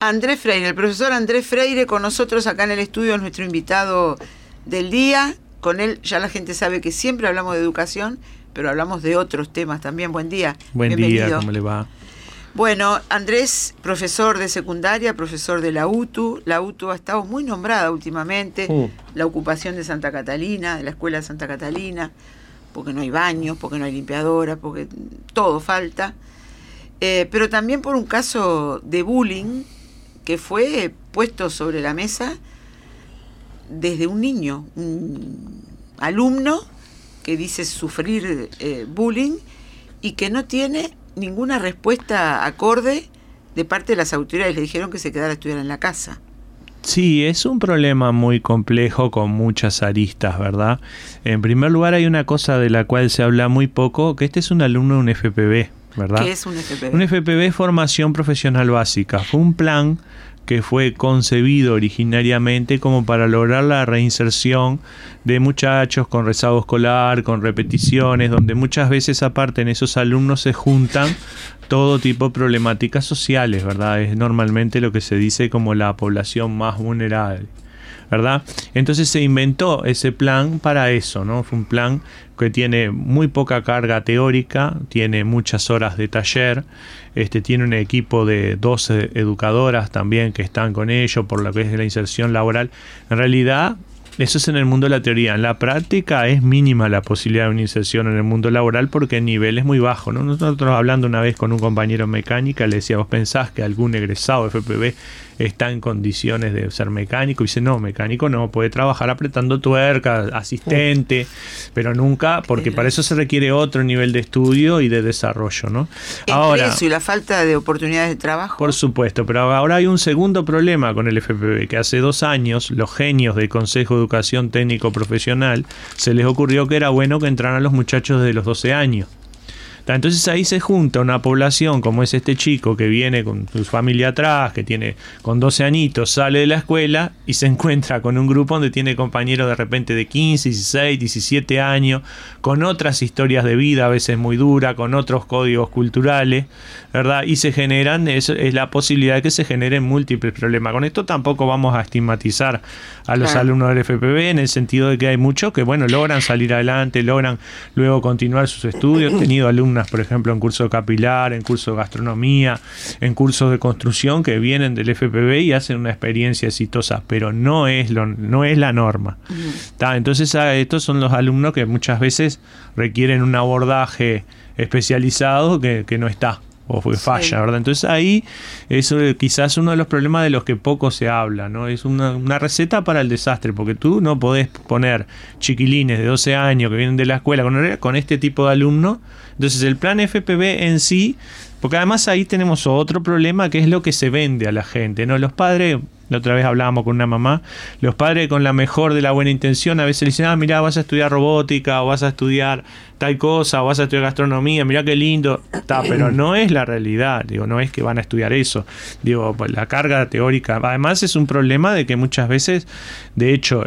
Andrés Freire, el profesor Andrés Freire con nosotros acá en el estudio, es nuestro invitado del día. Con él ya la gente sabe que siempre hablamos de educación, pero hablamos de otros temas también. Buen día. Buen día, ¿cómo le va? Bueno, Andrés, profesor de secundaria, profesor de la UTU. La UTU ha estado muy nombrada últimamente. La ocupación de Santa Catalina, de la escuela de Santa Catalina, porque no hay baños, porque no hay limpiadoras, porque todo falta. Pero también por un caso de bullying que fue puesto sobre la mesa desde un niño, un alumno que dice sufrir bullying y que no tiene ninguna respuesta acorde de parte de las autoridades. Le dijeron que se quedara a estudiar en la casa. Sí, es un problema muy complejo con muchas aristas, ¿verdad? En primer lugar, hay una cosa de la cual se habla muy poco, que este es un alumno de un FPB, ¿verdad? ¿Qué es un FPB? Un FPB es Formación Profesional Básica. Fue un plan que fue concebido originariamente como para lograr la reinserción de muchachos con rezago escolar, con repeticiones, donde muchas veces aparte en esos alumnos se juntan todo tipo de problemáticas sociales, ¿verdad? Es normalmente lo que se dice como la población más vulnerable, ¿verdad? Entonces se inventó ese plan para eso, ¿no? Fue un plan que tiene muy poca carga teórica, tiene muchas horas de taller, tiene un equipo de 12 educadoras también que están con ello por lo que es la inserción laboral. En realidad, eso es en el mundo de la teoría. En la práctica es mínima la posibilidad de una inserción en el mundo laboral porque el nivel es muy bajo, ¿no? Nosotros hablando una vez con un compañero en mecánica le decía, ¿vos pensás que algún egresado de FPB está en condiciones de ser mecánico? Y dice, no, mecánico no, puede trabajar apretando tuercas, asistente, pero nunca, porque para eso se requiere otro nivel de estudio y de desarrollo, ¿no? Ahora, eso y la falta de oportunidades de trabajo. Por supuesto, pero ahora hay un segundo problema con el FPB, que hace 2 años los genios del Consejo de Educación Técnico Profesional se les ocurrió que era bueno que entraran los muchachos de los 12 años. Entonces ahí se junta una población como es este chico que viene con su familia atrás, que tiene con 12 añitos, sale de la escuela y se encuentra con un grupo donde tiene compañeros de repente de 15, 16, 17 años, con otras historias de vida a veces muy duras, con otros códigos culturales, ¿verdad? Y se generan, es la posibilidad de que se generen múltiples problemas. Con esto tampoco vamos a estigmatizar a los alumnos del FPB en el sentido de que hay muchos que, bueno, logran salir adelante, logran luego continuar sus estudios. He tenido alumnos, por ejemplo, en curso capilar, en curso de gastronomía, en cursos de construcción que vienen del FPB y hacen una experiencia exitosa, pero no es la norma. Entonces estos son los alumnos que muchas veces requieren un abordaje especializado que no está o falla, ¿verdad? Entonces ahí eso quizás uno de los problemas de los que poco se habla, ¿no? Es una receta para el desastre, porque tú no podés poner chiquilines de 12 años que vienen de la escuela con este tipo de alumnos. Entonces el plan FPB en sí, porque además ahí tenemos otro problema que es lo que se vende a la gente, ¿no? Los padres, la otra vez hablábamos con una mamá, los padres con la mejor de la buena intención a veces le dicen, mirá, vas a estudiar robótica o vas a estudiar tal cosa o vas a estudiar gastronomía, mirá qué lindo, pero no es la realidad, digo, no es que van a estudiar eso, digo, pues la carga teórica, además es un problema de que muchas veces, de hecho,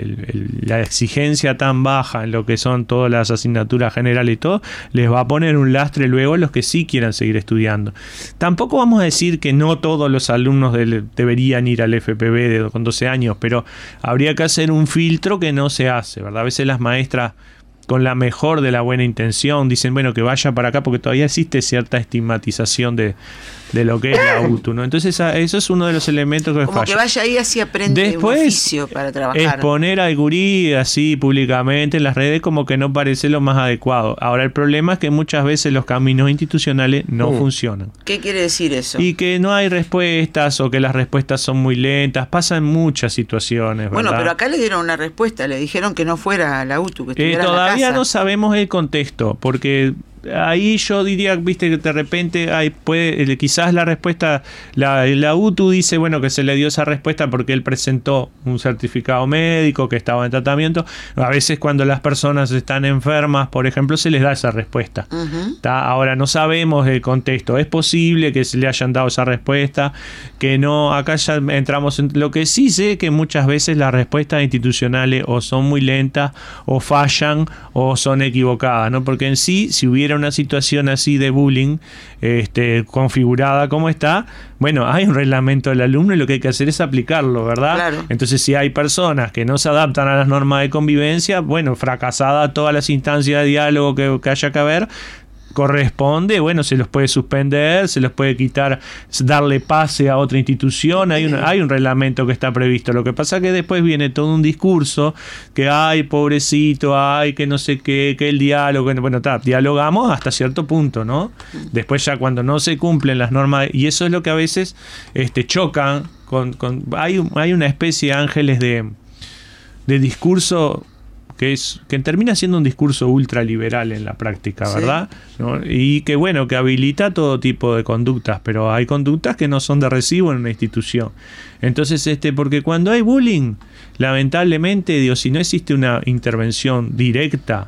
la exigencia tan baja en lo que son todas las asignaturas generales y todo, les va a poner un lastre luego a los que sí quieran seguir estudiando. Tampoco vamos a decir que no todos los alumnos deberían ir al FPB con 12 años, pero habría que hacer un filtro que no se hace, ¿verdad? A veces las maestras con la mejor de la buena intención dicen, bueno, que vaya para acá porque todavía existe cierta estigmatización de lo que es la UTU, ¿no? Entonces eso es uno de los elementos que como falla. Que vaya ahí así aprende después, un oficio para trabajar. Exponer al gurí así públicamente en las redes como que no parece lo más adecuado. Ahora el problema es que muchas veces los caminos institucionales no funcionan. ¿Qué quiere decir eso? Y que no hay respuestas o que las respuestas son muy lentas. Pasan muchas situaciones, ¿verdad? Bueno, pero acá le dieron una respuesta, le dijeron que no fuera a la UTU, que estuviera en la casa. Todavía no sabemos el contexto, porque ahí yo diría, viste, que de repente quizás la respuesta, la UTU dice, bueno, que se le dio esa respuesta porque él presentó un certificado médico, que estaba en tratamiento. A veces cuando las personas están enfermas, por ejemplo, se les da esa respuesta. Ahora no sabemos el contexto. Es posible que se le hayan dado esa respuesta, que no. Acá ya entramos en lo que sí sé, que muchas veces las respuestas institucionales o son muy lentas o fallan o son equivocadas, ¿no? Porque en sí, si hubiera tuviera una situación así de bullying configurada como está, bueno, hay un reglamento del alumno y lo que hay que hacer es aplicarlo, ¿verdad? Claro. Entonces, si hay personas que no se adaptan a las normas de convivencia, bueno, fracasada todas las instancias de diálogo que haya que haber, corresponde, bueno, se los puede suspender, se los puede quitar, darle pase a otra institución, hay un reglamento que está previsto. Lo que pasa es que después viene todo un discurso que ay, pobrecito, ay, que no sé qué, que el diálogo, bueno, dialogamos hasta cierto punto, ¿no? Después ya cuando no se cumplen las normas, y eso es lo que a veces chocan hay una especie, Ángeles, de discurso que termina siendo un discurso ultraliberal en la práctica, ¿verdad? Sí. ¿No? Y que bueno, que habilita todo tipo de conductas, pero hay conductas que no son de recibo en una institución. Entonces, porque cuando hay bullying, lamentablemente, si no existe una intervención directa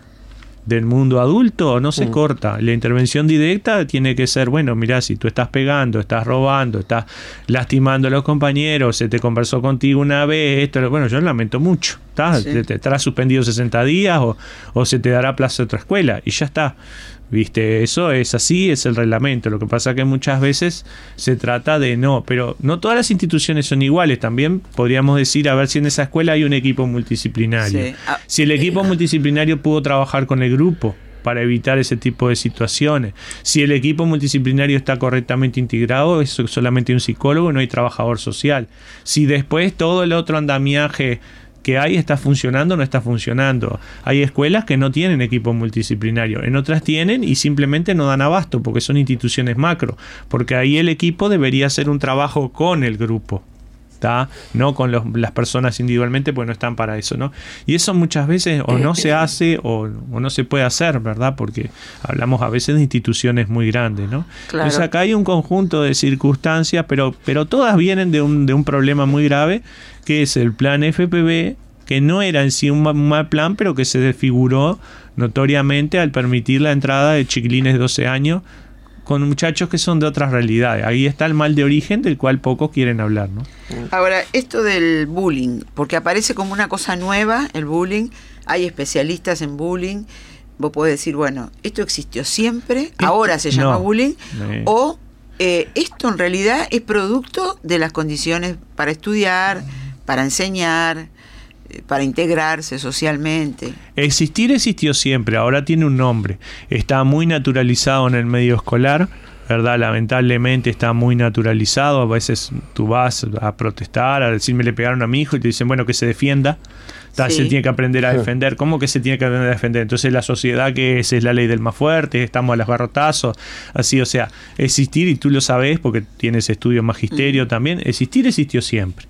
del mundo adulto, no se corta. La intervención directa tiene que ser, bueno, mirá, si tú estás pegando, estás robando, estás lastimando a los compañeros, se te conversó contigo una vez, bueno, yo lamento mucho, te estarás suspendido 60 días o se te dará plazo a otra escuela y ya está. ¿Viste? Eso es así, es el reglamento. Lo que pasa es que muchas veces se trata de pero no todas las instituciones son iguales. También podríamos decir, a ver si en esa escuela hay un equipo multidisciplinario. Sí. Si el equipo multidisciplinario pudo trabajar con el grupo para evitar ese tipo de situaciones. Si el equipo multidisciplinario está correctamente integrado, es solamente un psicólogo, no hay trabajador social. Si después todo el otro andamiaje que hay está funcionando o no está funcionando. Hay escuelas que no tienen equipo multidisciplinario, en otras tienen y simplemente no dan abasto porque son instituciones macro, porque ahí el equipo debería hacer un trabajo con el grupo, ¿tá? No con las personas individualmente, pues no están para eso, ¿no? Y eso muchas veces o no se hace o no se puede hacer, ¿verdad? Porque hablamos a veces de instituciones muy grandes, ¿no? Claro. Entonces acá hay un conjunto de circunstancias, pero todas vienen de un problema muy grave, que es el plan FPB, que no era en sí un mal plan, pero que se desfiguró notoriamente al permitir la entrada de chiquilines de 12 años con muchachos que son de otras realidades. Ahí está el mal de origen del cual pocos quieren hablar, ¿no? Ahora, esto del bullying, porque aparece como una cosa nueva, el bullying, hay especialistas en bullying, vos podés decir, bueno, esto existió siempre, ahora se llama bullying, o esto en realidad es producto de las condiciones para estudiar, para enseñar, para integrarse socialmente. Existió siempre, ahora tiene un nombre. Está muy naturalizado en el medio escolar, ¿verdad? Lamentablemente está muy naturalizado. A veces tú vas a protestar, a decirme le pegaron a mi hijo y te dicen, bueno, que se defienda. Se tiene que aprender a defender. ¿Cómo que se tiene que aprender a defender? Entonces la sociedad que es la ley del más fuerte, estamos a los garrotazos, así, o sea, existir, y tú lo sabés porque tienes estudio magisterio también, existió siempre.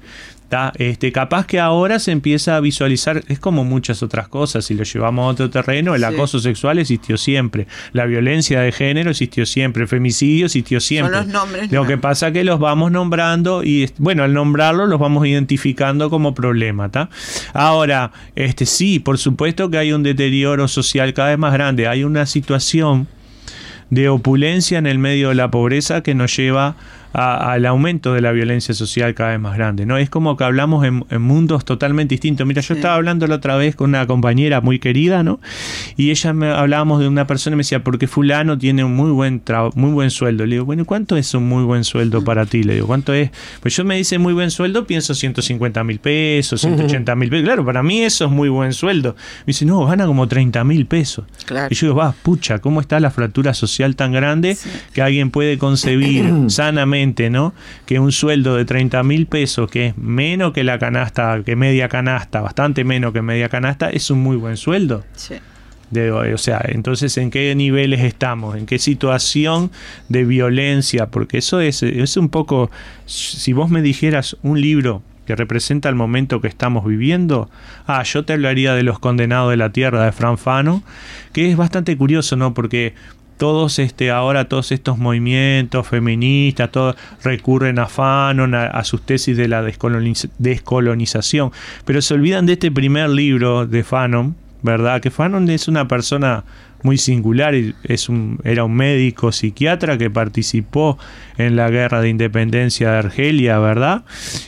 Capaz que ahora se empieza a visualizar, es como muchas otras cosas, si lo llevamos a otro terreno, el acoso sexual existió siempre, la violencia de género existió siempre, el femicidio existió siempre. Son los nombres. Lo que pasa es que los vamos nombrando y, bueno, al nombrarlos los vamos identificando como problema, ¿tá? Ahora, sí, por supuesto que hay un deterioro social cada vez más grande, hay una situación de opulencia en el medio de la pobreza que nos lleva al aumento de la violencia social cada vez más grande, ¿no? Es como que hablamos en mundos totalmente distintos. Mira, yo estaba hablando la otra vez con una compañera muy querida, ¿no? Y hablábamos de una persona y me decía, porque fulano tiene un muy buen sueldo. Le digo, bueno, ¿cuánto es un muy buen sueldo para ti? Le digo, ¿cuánto es? Pues yo me dice muy buen sueldo, pienso 150.000 pesos, 180.000 pesos. Claro, para mí eso es muy buen sueldo. Me dice, no, gana como 30.000 pesos. Claro. Y yo digo, pucha, ¿cómo está la fractura social tan grande que alguien puede concebir sanamente, ¿no? Que un sueldo de 30.000 pesos, que es menos que la canasta, que media canasta, bastante menos que media canasta, es un muy buen sueldo. Sí. O sea, entonces, ¿en qué niveles estamos? ¿En qué situación de violencia? Porque eso es un poco, si vos me dijeras un libro que representa el momento que estamos viviendo, yo te hablaría de Los Condenados de la Tierra, de Fran Fanon, que es bastante curioso, ¿no? Porque ahora todos estos movimientos feministas, todos recurren a Fanon, a sus tesis de la descolonización, pero se olvidan de este primer libro de Fanon, ¿verdad? Que Fanon es una persona muy singular, era un médico psiquiatra que participó en la guerra de independencia de Argelia, ¿verdad?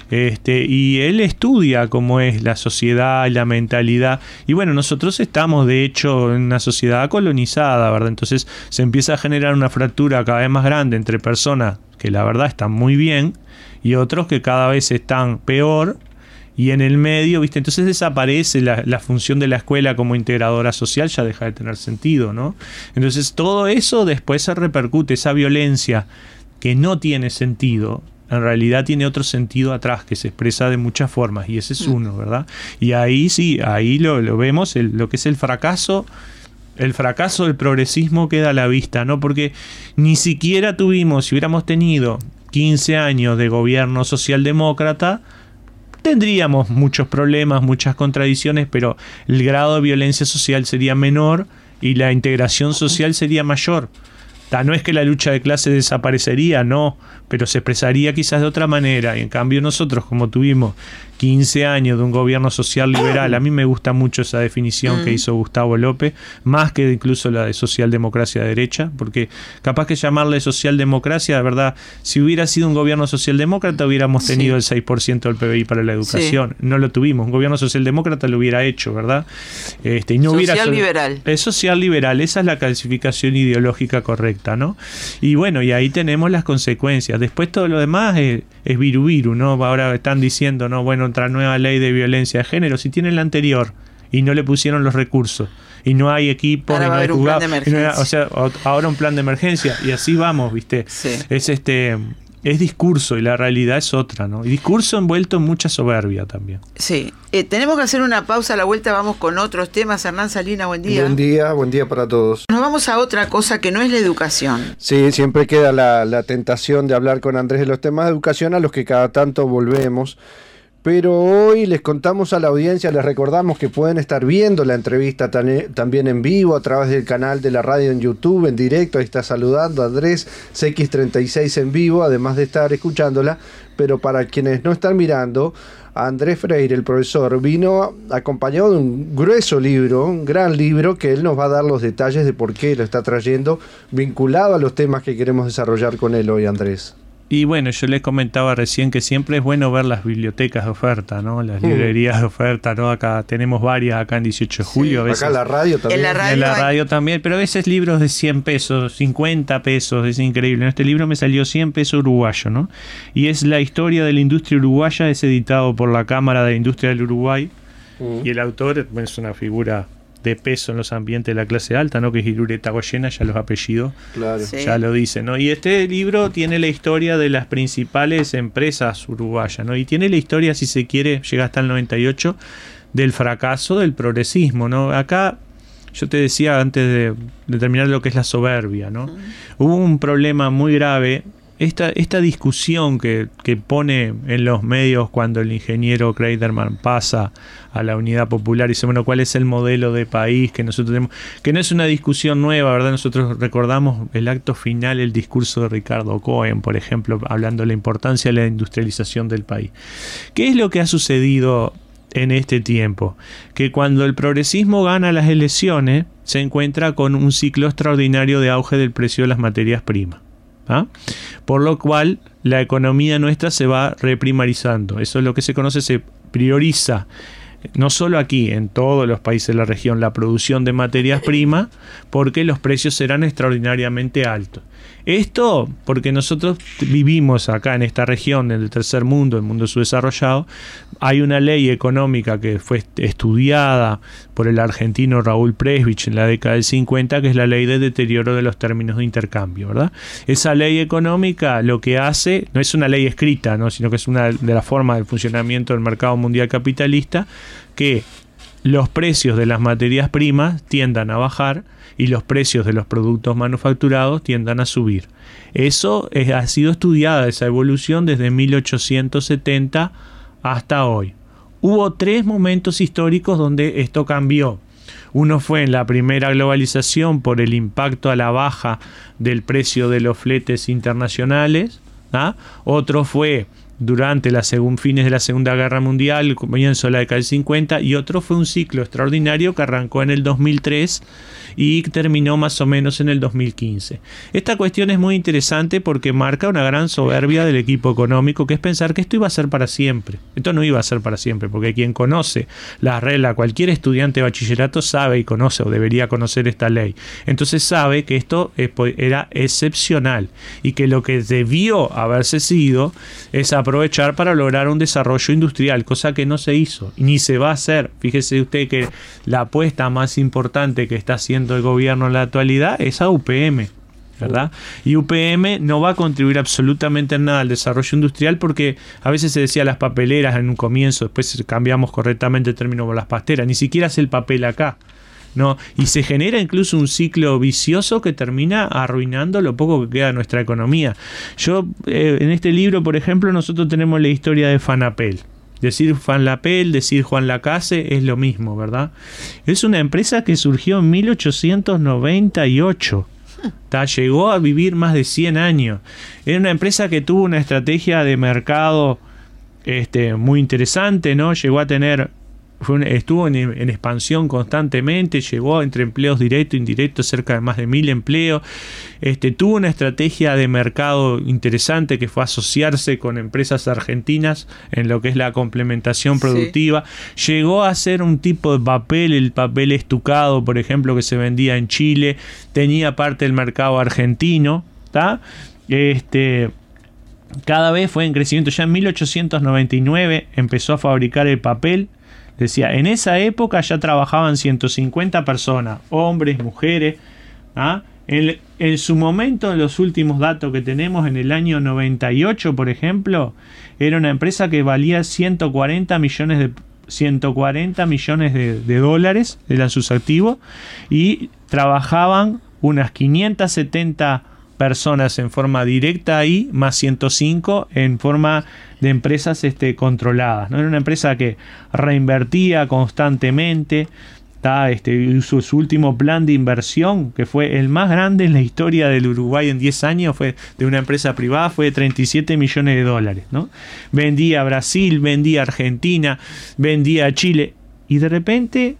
Y él estudia cómo es la sociedad y la mentalidad. Y bueno, nosotros estamos de hecho en una sociedad colonizada, ¿verdad? Entonces se empieza a generar una fractura cada vez más grande entre personas que la verdad están muy bien y otros que cada vez están peor. Y en el medio, ¿viste? Entonces desaparece la función de la escuela como integradora social, ya deja de tener sentido, ¿no? Entonces todo eso después se repercute, esa violencia que no tiene sentido, en realidad tiene otro sentido atrás que se expresa de muchas formas, y ese es uno, ¿verdad? Y ahí sí, ahí lo vemos, lo que es el fracaso del progresismo queda a la vista, ¿no? Porque ni siquiera tuvimos, si hubiéramos tenido 15 años de gobierno socialdemócrata, tendríamos muchos problemas, muchas contradicciones, pero el grado de violencia social sería menor y la integración social sería mayor. No es que la lucha de clases desaparecería, no, pero se expresaría quizás de otra manera. Y en cambio nosotros, como tuvimos 15 años de un gobierno social liberal, a mí me gusta mucho esa definición que hizo Gustavo López, más que incluso la de socialdemocracia de derecha, porque capaz que llamarle socialdemocracia, de verdad, si hubiera sido un gobierno socialdemócrata hubiéramos tenido el 6% del PBI para la educación. No lo tuvimos, un gobierno socialdemócrata lo hubiera hecho, ¿verdad? Y no social liberal. Es social liberal, esa es la clasificación ideológica correcta, ¿no? Y bueno, y ahí tenemos las consecuencias. Después todo lo demás es viru, ¿no? Ahora están diciendo, ¿no? Bueno, otra nueva ley de violencia de género. Si tienen la anterior y no le pusieron los recursos y no hay equipo, ahora va a haber un plan de emergencia. O sea, ahora un plan de emergencia y así vamos, ¿viste? Sí. Es discurso y la realidad es otra, ¿no? Y discurso envuelto en mucha soberbia también. Sí. Tenemos que hacer una pausa, a la vuelta vamos con otros temas. Hernán Salina, buen día. Buen día para todos. Nos vamos a otra cosa que no es la educación. Sí, siempre queda la tentación de hablar con Andrés de los temas de educación a los que cada tanto volvemos. Pero hoy les contamos a la audiencia, les recordamos que pueden estar viendo la entrevista también en vivo a través del canal de la radio en YouTube, en directo. Ahí está saludando a Andrés, CX36 en vivo, además de estar escuchándola. Pero para quienes no están mirando, Andrés Freire, el profesor, vino acompañado de un grueso libro, un gran libro, que él nos va a dar los detalles de por qué lo está trayendo, vinculado a los temas que queremos desarrollar con él hoy, Andrés. Y bueno, yo les comentaba recién que siempre es bueno ver las bibliotecas de oferta, ¿no? Las librerías de oferta, ¿no? Acá tenemos varias, acá en 18 de julio. A veces, acá en la radio también. En la radio también, pero a veces libros de 100 pesos, 50 pesos, es increíble. Este libro me salió 100 pesos uruguayo, ¿no? Y es la historia de la industria uruguaya, es editado por la Cámara de la Industria del Uruguay. Y el autor es una figura de peso en los ambientes de la clase alta, ¿no? Que es Irureta Goyena, ya los apellidos ya lo dicen, ¿no? Y este libro tiene la historia de las principales empresas uruguayas, ¿no? Y tiene la historia, si se quiere, llega hasta el 98, del fracaso del progresismo, ¿no? Acá, yo te decía antes de terminar lo que es la soberbia, ¿no? Hubo un problema muy grave. Esta discusión que pone en los medios cuando el ingeniero Kreiderman pasa a la Unidad Popular y dice, bueno, ¿cuál es el modelo de país que nosotros tenemos? Que no es una discusión nueva, ¿verdad? Nosotros recordamos el acto final, el discurso de Ricardo Cohen, por ejemplo, hablando de la importancia de la industrialización del país. ¿Qué es lo que ha sucedido en este tiempo? Que cuando el progresismo gana las elecciones, se encuentra con un ciclo extraordinario de auge del precio de las materias primas. Por lo cual la economía nuestra se va reprimarizando. Eso es lo que se conoce, se prioriza, no solo aquí, en todos los países de la región, la producción de materias primas, porque los precios serán extraordinariamente altos. Esto porque nosotros vivimos acá en esta región, en el tercer mundo, el mundo subdesarrollado. Hay una ley económica que fue estudiada por el argentino Raúl Presbich en la década del 50, que es la ley de deterioro de los términos de intercambio, ¿verdad? Esa ley económica lo que hace, no es una ley escrita, ¿no? Sino que es una de las formas del funcionamiento del mercado mundial capitalista, que los precios de las materias primas tiendan a bajar y los precios de los productos manufacturados tiendan a subir. Eso ha sido estudiada, esa evolución, desde 1870 hasta hoy. Hubo 3 momentos históricos donde esto cambió. Uno fue en la primera globalización por el impacto a la baja del precio de los fletes internacionales. Otro fue durante fines de la Segunda Guerra Mundial, comienzo de la década del 50, y otro fue un ciclo extraordinario que arrancó en el 2003 y terminó más o menos en el 2015. Esta cuestión es muy interesante porque marca una gran soberbia del equipo económico, que es pensar que esto iba a ser para siempre. Esto no iba a ser para siempre, porque quien conoce las reglas, cualquier estudiante de bachillerato sabe y conoce o debería conocer esta ley. Entonces sabe que esto era excepcional y que lo que debió haberse sido es aprovechar para lograr un desarrollo industrial, cosa que no se hizo ni se va a hacer. Fíjese usted que la apuesta más importante que está haciendo el gobierno en la actualidad es a UPM, ¿verdad? Y UPM no va a contribuir absolutamente en nada al desarrollo industrial, porque a veces se decía las papeleras en un comienzo, después cambiamos correctamente el término por las pasteras, ni siquiera es el papel acá, ¿no? Y se genera incluso un ciclo vicioso que termina arruinando lo poco que queda de nuestra economía. En este libro, por ejemplo, nosotros tenemos la historia de Fanapel. Decir Fanapel, decir Juan Lacase es lo mismo, ¿verdad? Es una empresa que surgió en 1898. Llegó a vivir más de 100 años. Era una empresa que tuvo una estrategia de mercado muy interesante, ¿no? Llegó a tener... estuvo en expansión constantemente, llegó entre empleos directos e indirectos cerca de más de 1000 empleos, tuvo una estrategia de mercado interesante que fue asociarse con empresas argentinas en lo que es la complementación productiva, llegó a hacer un tipo de papel, el papel estucado, por ejemplo, que se vendía en Chile, tenía parte del mercado argentino, ¿tá? Cada vez fue en crecimiento. Ya en 1899 empezó a fabricar el papel. Decía, en esa época ya trabajaban 150 personas, hombres, mujeres. En su momento, en los últimos datos que tenemos, en el año 98, por ejemplo, era una empresa que valía 140 millones de dólares, eran sus activos, y trabajaban unas 570 personas en forma directa ahí, más 105 en forma de empresas controladas, ¿no? Era una empresa que reinvertía constantemente, hizo su último plan de inversión, que fue el más grande en la historia del Uruguay en 10 años, fue de una empresa privada, fue de 37 millones de dólares, ¿no? Vendía a Brasil, vendía a Argentina, vendía a Chile, y de repente,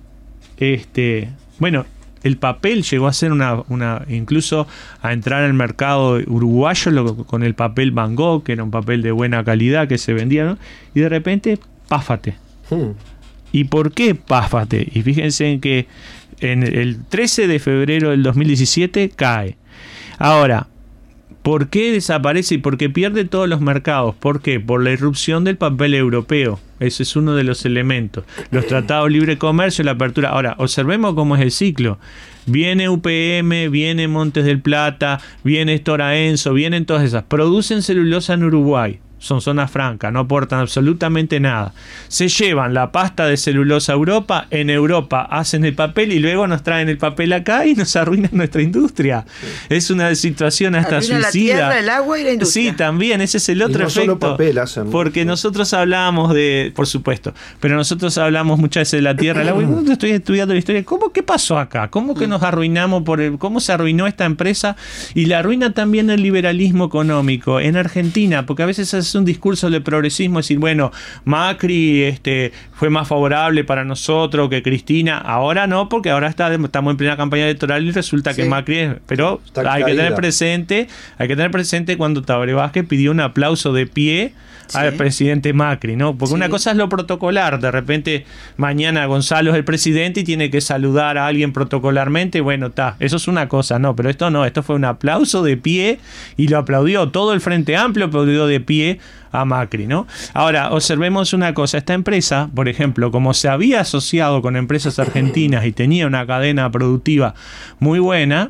el papel llegó a ser incluso a entrar al mercado uruguayo con el papel Van Gogh, que era un papel de buena calidad que se vendía, ¿no? Y de repente, páfate. ¿Y por qué páfate? Y fíjense en que en el 13 de febrero del 2017 cae. Ahora, ¿por qué desaparece y por qué pierde todos los mercados? ¿Por qué? Por la irrupción del papel europeo. Ese es uno de los elementos. Los tratados de libre comercio, la apertura. Ahora, observemos cómo es el ciclo. Viene UPM, viene Montes del Plata, viene Stora Enso, vienen todas esas. Producen celulosa en Uruguay. Son zonas francas, no aportan absolutamente nada. Se llevan la pasta de celulosa a Europa, en Europa hacen el papel y luego nos traen el papel acá y nos arruinan nuestra industria. Sí. Es una situación hasta suicida. La tierra, el agua y la industria. Sí, también, ese es el otro efecto. Solo papel hacen. Porque nosotros hablamos por supuesto, pero nosotros hablamos muchas veces de la tierra, el agua, y estoy estudiando la historia. ¿Qué pasó acá? ¿Cómo que nos arruinamos cómo se arruinó esta empresa? Y la arruina también el liberalismo económico en Argentina, porque a veces es un discurso de progresismo, decir, bueno, Macri fue más favorable para nosotros que Cristina. Ahora no, porque ahora estamos en plena campaña electoral y resulta que Macri es, pero hay que tener presente cuando Tabaré Vázquez pidió un aplauso de pie al presidente Macri, ¿no? Porque una cosa es lo protocolar, de repente mañana Gonzalo es el presidente y tiene que saludar a alguien protocolarmente, bueno, eso es una cosa, no, pero esto no, esto fue un aplauso de pie y lo aplaudió, todo el Frente Amplio aplaudió de pie a Macri, ¿no? Ahora, observemos una cosa, esta empresa, por ejemplo, como se había asociado con empresas argentinas y tenía una cadena productiva muy buena,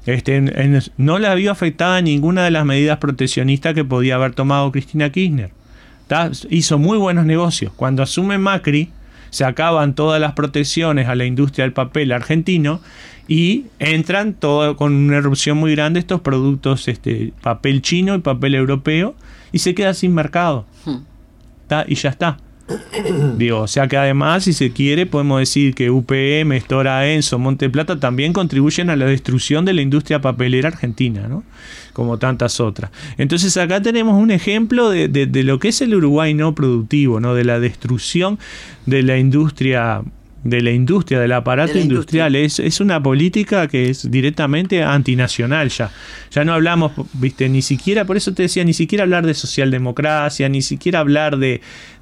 no le había afectado a ninguna de las medidas proteccionistas que podía haber tomado Cristina Kirchner. Hizo muy buenos negocios. Cuando asume Macri, se acaban todas las protecciones a la industria del papel argentino y entran todo con una erupción muy grande estos productos, papel chino y papel europeo, y se queda sin mercado. Y ya está. Digo, o sea que además, si se quiere, podemos decir que UPM, Stora Enso, Monte Plata también contribuyen a la destrucción de la industria papelera argentina, ¿no? Como tantas otras. Entonces acá tenemos un ejemplo de lo que es el Uruguay no productivo, ¿no? De la destrucción de la industria, del aparato industrial. Es una política que es directamente antinacional ya. Ya no hablamos, viste, ni siquiera, por eso te decía, ni siquiera hablar de socialdemocracia, ni siquiera hablar de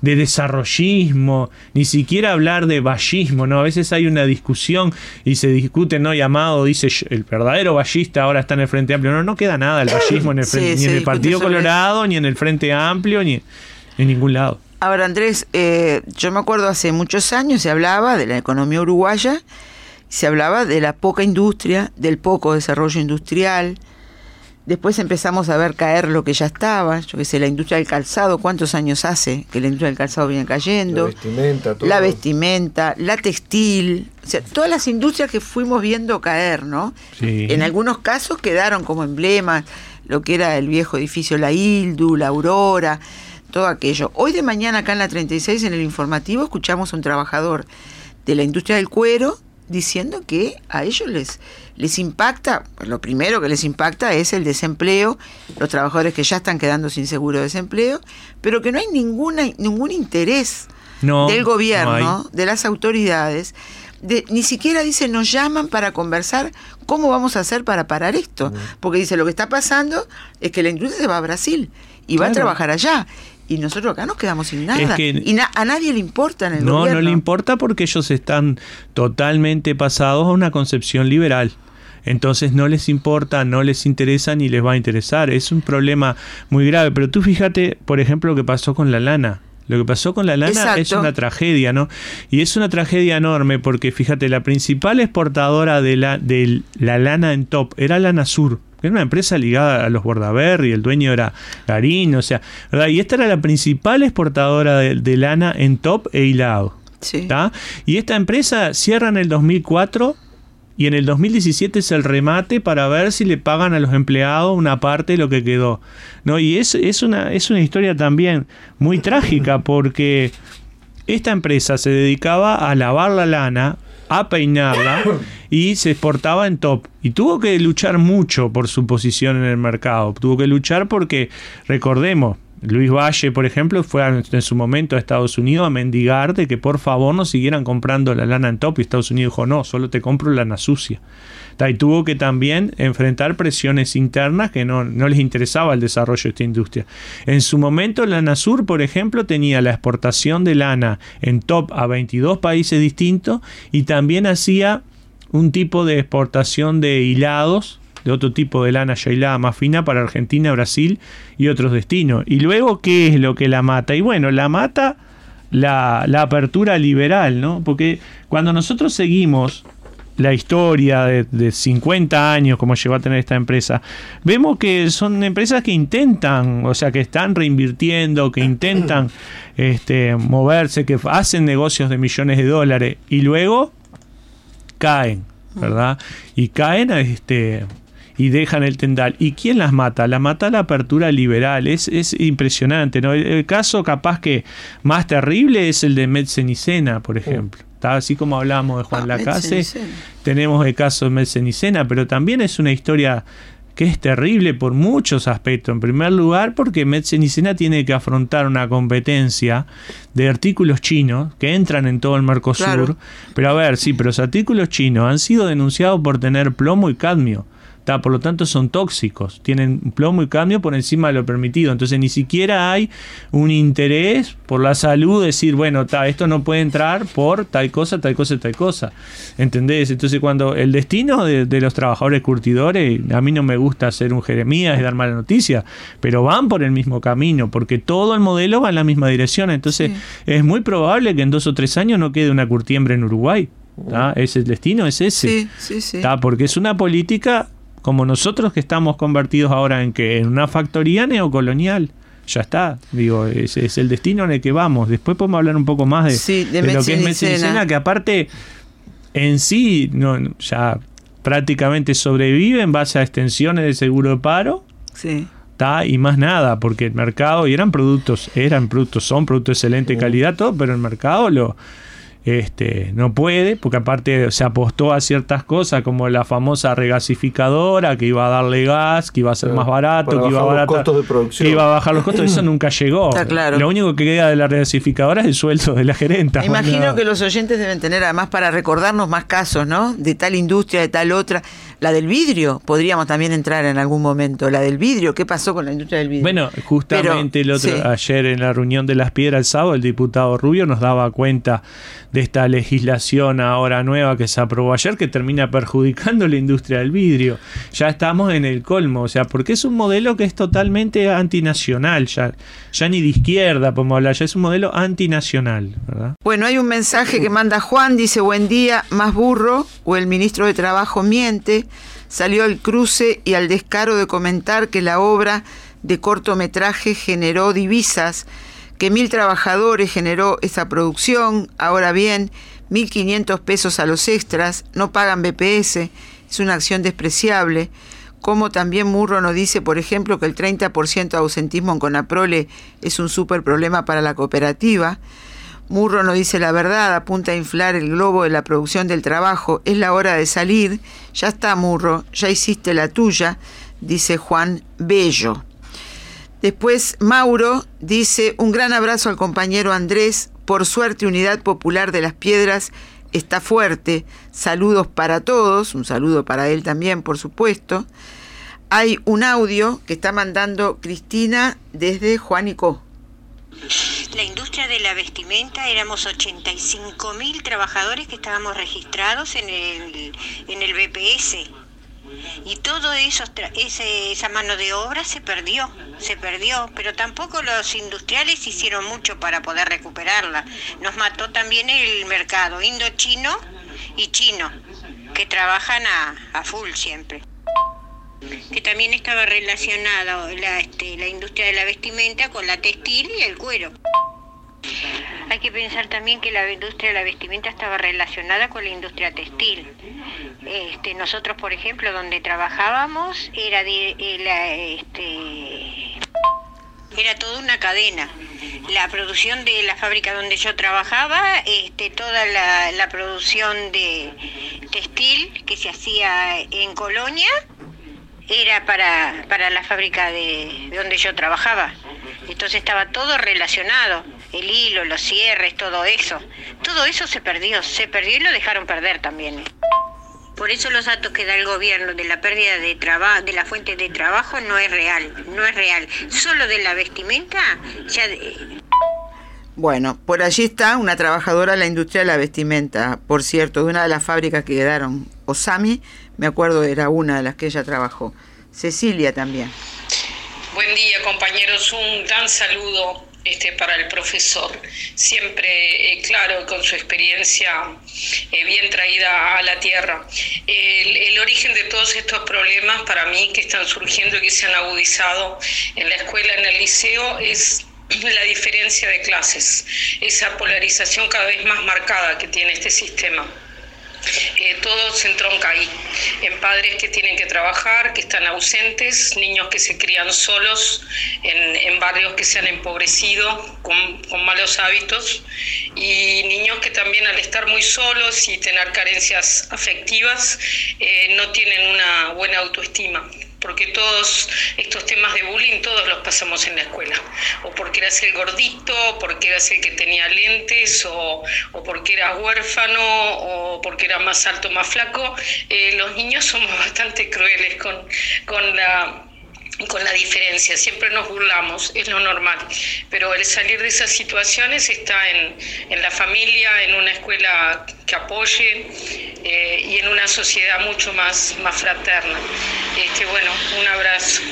desarrollismo, ni siquiera hablar de vallismo, ¿no? A veces hay una discusión y se discute, ¿no? Y Amado dice, el verdadero vallista ahora está en el Frente Amplio. No queda nada el vallismo en el frente, ni en el Partido Colorado, ni en el Frente Amplio, ni en ningún lado. Ahora, Andrés, yo me acuerdo hace muchos años se hablaba de la economía uruguaya, se hablaba de la poca industria, del poco desarrollo industrial. Después empezamos a ver caer lo que ya estaba, yo qué sé, la industria del calzado. ¿Cuántos años hace que la industria del calzado viene cayendo? La vestimenta, la textil, o sea, todas las industrias que fuimos viendo caer, ¿no? Sí. En algunos casos quedaron como emblemas, lo que era el viejo edificio La Hildu, La Aurora, todo aquello. Hoy de mañana acá en la 36, en el informativo, escuchamos a un trabajador de la industria del cuero diciendo que a ellos les impacta, pues lo primero que les impacta es el desempleo, los trabajadores que ya están quedando sin seguro de desempleo, pero que no hay ningún interés del gobierno, de las autoridades, ni siquiera dice, nos llaman para conversar cómo vamos a hacer para parar esto, porque dice, lo que está pasando es que la industria se va a Brasil y va a trabajar allá. Y nosotros acá nos quedamos sin nada. Es que y a nadie le importa en el gobierno. No le importa porque ellos están totalmente pasados a una concepción liberal. Entonces no les importa, no les interesa ni les va a interesar. Es un problema muy grave. Pero tú fíjate, por ejemplo, lo que pasó con la lana. Lo que pasó con la lana Exacto. es una tragedia, ¿no? Y es una tragedia enorme porque, fíjate, la principal exportadora de la lana en top era Lana Sur. Era una empresa ligada a los Bordaberry, el dueño era Garín, o sea, ¿verdad? Y esta era la principal exportadora de lana en top e hilado. Sí. Y esta empresa cierra en el 2004 y en el 2017 es el remate para ver si le pagan a los empleados una parte de lo que quedó, ¿no? Y es una historia también muy trágica porque esta empresa se dedicaba a lavar la lana, a peinarla y se exportaba en top. Y tuvo que luchar mucho por su posición en el mercado. Tuvo que luchar porque, recordemos, Luis Valle, por ejemplo, fue en su momento a Estados Unidos a mendigar de que por favor no siguieran comprando la lana en top. Y Estados Unidos dijo, no, solo te compro lana sucia. Y tuvo que también enfrentar presiones internas que no les interesaba el desarrollo de esta industria. En su momento, Lana Sur, por ejemplo, tenía la exportación de lana en top a 22 países distintos y también hacía un tipo de exportación de hilados, de otro tipo de lana ya hilada más fina para Argentina, Brasil y otros destinos. Y luego, ¿qué es lo que la mata? Y bueno, la mata la apertura liberal, ¿no? Porque cuando nosotros seguimos la historia de 50 años como llegó a tener esta empresa, vemos que son empresas que intentan, o sea, que están reinvirtiendo, que intentan moverse, que hacen negocios de millones de dólares y luego caen, ¿verdad? Y caen y dejan el tendal. ¿Y quién las mata? La mata la apertura liberal. Es impresionante, ¿no? El caso capaz que más terrible es el de Medcenicena, por ejemplo. Así como hablábamos de Juan Lacase, tenemos el caso de Medcenicena, pero también es una historia que es terrible por muchos aspectos. En primer lugar, porque Medcenicena tiene que afrontar una competencia de artículos chinos que entran en todo el Mercosur. Claro. Pero a ver, sí, pero los artículos chinos han sido denunciados por tener plomo y cadmio. Por lo tanto son tóxicos, tienen plomo y cadmio por encima de lo permitido, entonces ni siquiera hay un interés por la salud, decir, bueno, esto no puede entrar por tal cosa, ¿entendés? Entonces cuando el destino de los trabajadores curtidores, a mí no me gusta ser un Jeremías y dar mala noticia, pero van por el mismo camino, porque todo el modelo va en la misma dirección, entonces es muy probable que en 2 o 3 años no quede una curtiembre en Uruguay, el destino es ese, porque es una política como nosotros que estamos convertidos ahora en una factoría neocolonial. Ya está, digo, es el destino en el que vamos. Después podemos hablar un poco más de lo que es Medcenicena, que aparte en sí ya prácticamente sobrevive en base a extensiones de seguro de paro. Sí. está y más nada, porque el mercado, y son productos de excelente calidad, todo, pero el mercado no puede, porque aparte se apostó a ciertas cosas como la famosa regasificadora que iba a darle gas, que iba a ser más barato, que iba a bajar los costos. Eso nunca llegó. Está claro. Lo único que queda de la regasificadora es el sueldo de la gerenta. Imagino que los oyentes deben tener además para recordarnos más casos, ¿no? De tal industria, de tal otra. La del vidrio, podríamos también entrar en algún momento. La del vidrio, ¿qué pasó con la industria del vidrio? Bueno, justamente ayer en la reunión de Las Piedras el sábado, el diputado Rubio nos daba cuenta de esta legislación ahora nueva que se aprobó ayer, que termina perjudicando la industria del vidrio. Ya estamos en el colmo, o sea, porque es un modelo que es totalmente antinacional, ya ni de izquierda podemos hablar, ya es un modelo antinacional, ¿verdad? Bueno, hay un mensaje que manda Juan, dice: buen día, más burro, o el ministro de Trabajo miente, salió al cruce y al descaro de comentar que la obra de cortometraje generó divisas, que 1.000 trabajadores generó esa producción. Ahora bien, 1.500 pesos a los extras, no pagan BPS, es una acción despreciable. Como también Murro nos dice, por ejemplo, que el 30% de ausentismo en Conaprole es un súper problema para la cooperativa. Murro nos dice la verdad, apunta a inflar el globo de la producción del trabajo. Es la hora de salir. Ya está, Murro, ya hiciste la tuya, dice Juan Bello. Después Mauro dice: un gran abrazo al compañero Andrés. Por suerte, Unidad Popular de Las Piedras está fuerte. Saludos para todos. Un saludo para él también, por supuesto. Hay un audio que está mandando Cristina desde Juanico. La industria de la vestimenta, éramos 85.000 trabajadores que estábamos registrados en el BPS. Y todo eso, esa mano de obra se perdió, pero tampoco los industriales hicieron mucho para poder recuperarla. Nos mató también el mercado indochino y chino, que trabajan a full siempre. Que también estaba relacionada la industria de la vestimenta con la textil y el cuero. Hay que pensar también que la industria de la vestimenta estaba relacionada con la industria textil. Nosotros, por ejemplo, donde trabajábamos era toda una cadena. La producción de la fábrica donde yo trabajaba, toda la producción de textil que se hacía en Colonia era para la fábrica de donde yo trabajaba. Entonces estaba todo relacionado, el hilo, los cierres, todo eso se perdió y lo dejaron perder también. Por eso los datos que da el gobierno de la pérdida de la fuente de trabajo no es real. Solo de la vestimenta ya... Bueno, por allí está una trabajadora de la industria de la vestimenta, por cierto, de una de las fábricas que quedaron, Osami, me acuerdo, era una de las que ella trabajó. Cecilia también. Buen día, compañeros, un gran saludo para el profesor, siempre claro, con su experiencia bien traída a la tierra. El origen de todos estos problemas para mí que están surgiendo y que se han agudizado en la escuela, en el liceo, es la diferencia de clases, esa polarización cada vez más marcada que tiene este sistema. Todo se entronca ahí, en padres que tienen que trabajar, que están ausentes, niños que se crían solos en barrios que se han empobrecido con malos hábitos, y niños que también al estar muy solos y tener carencias afectivas no tienen una buena autoestima. Porque todos estos temas de bullying, todos los pasamos en la escuela. O porque eras el gordito, o porque eras el que tenía lentes, o porque eras huérfano, o porque eras más alto, más flaco. Los niños somos bastante crueles con la diferencia, siempre nos burlamos, es lo normal, pero el salir de esas situaciones está en la familia, en una escuela que apoye y en una sociedad mucho más fraterna. Bueno, un abrazo.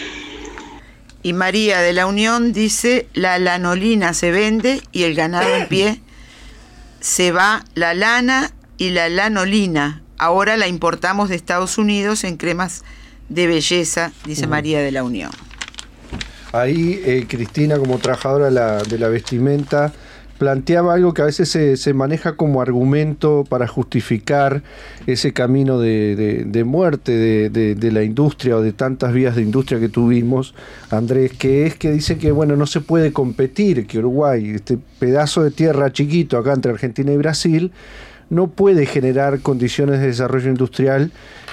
Y María de la Unión dice: la lanolina se vende y el ganado en pie se va la lana y la lanolina. Ahora la importamos de Estados Unidos en cremas de belleza, dice María de la Unión. Ahí Cristina, como trabajadora de la vestimenta, planteaba algo que a veces se maneja como argumento para justificar ese camino de muerte de la industria o de tantas vías de industria que tuvimos, Andrés, que es que dicen que bueno, no se puede competir, que Uruguay, este pedazo de tierra chiquito acá entre Argentina y Brasil, no puede generar condiciones de desarrollo industrial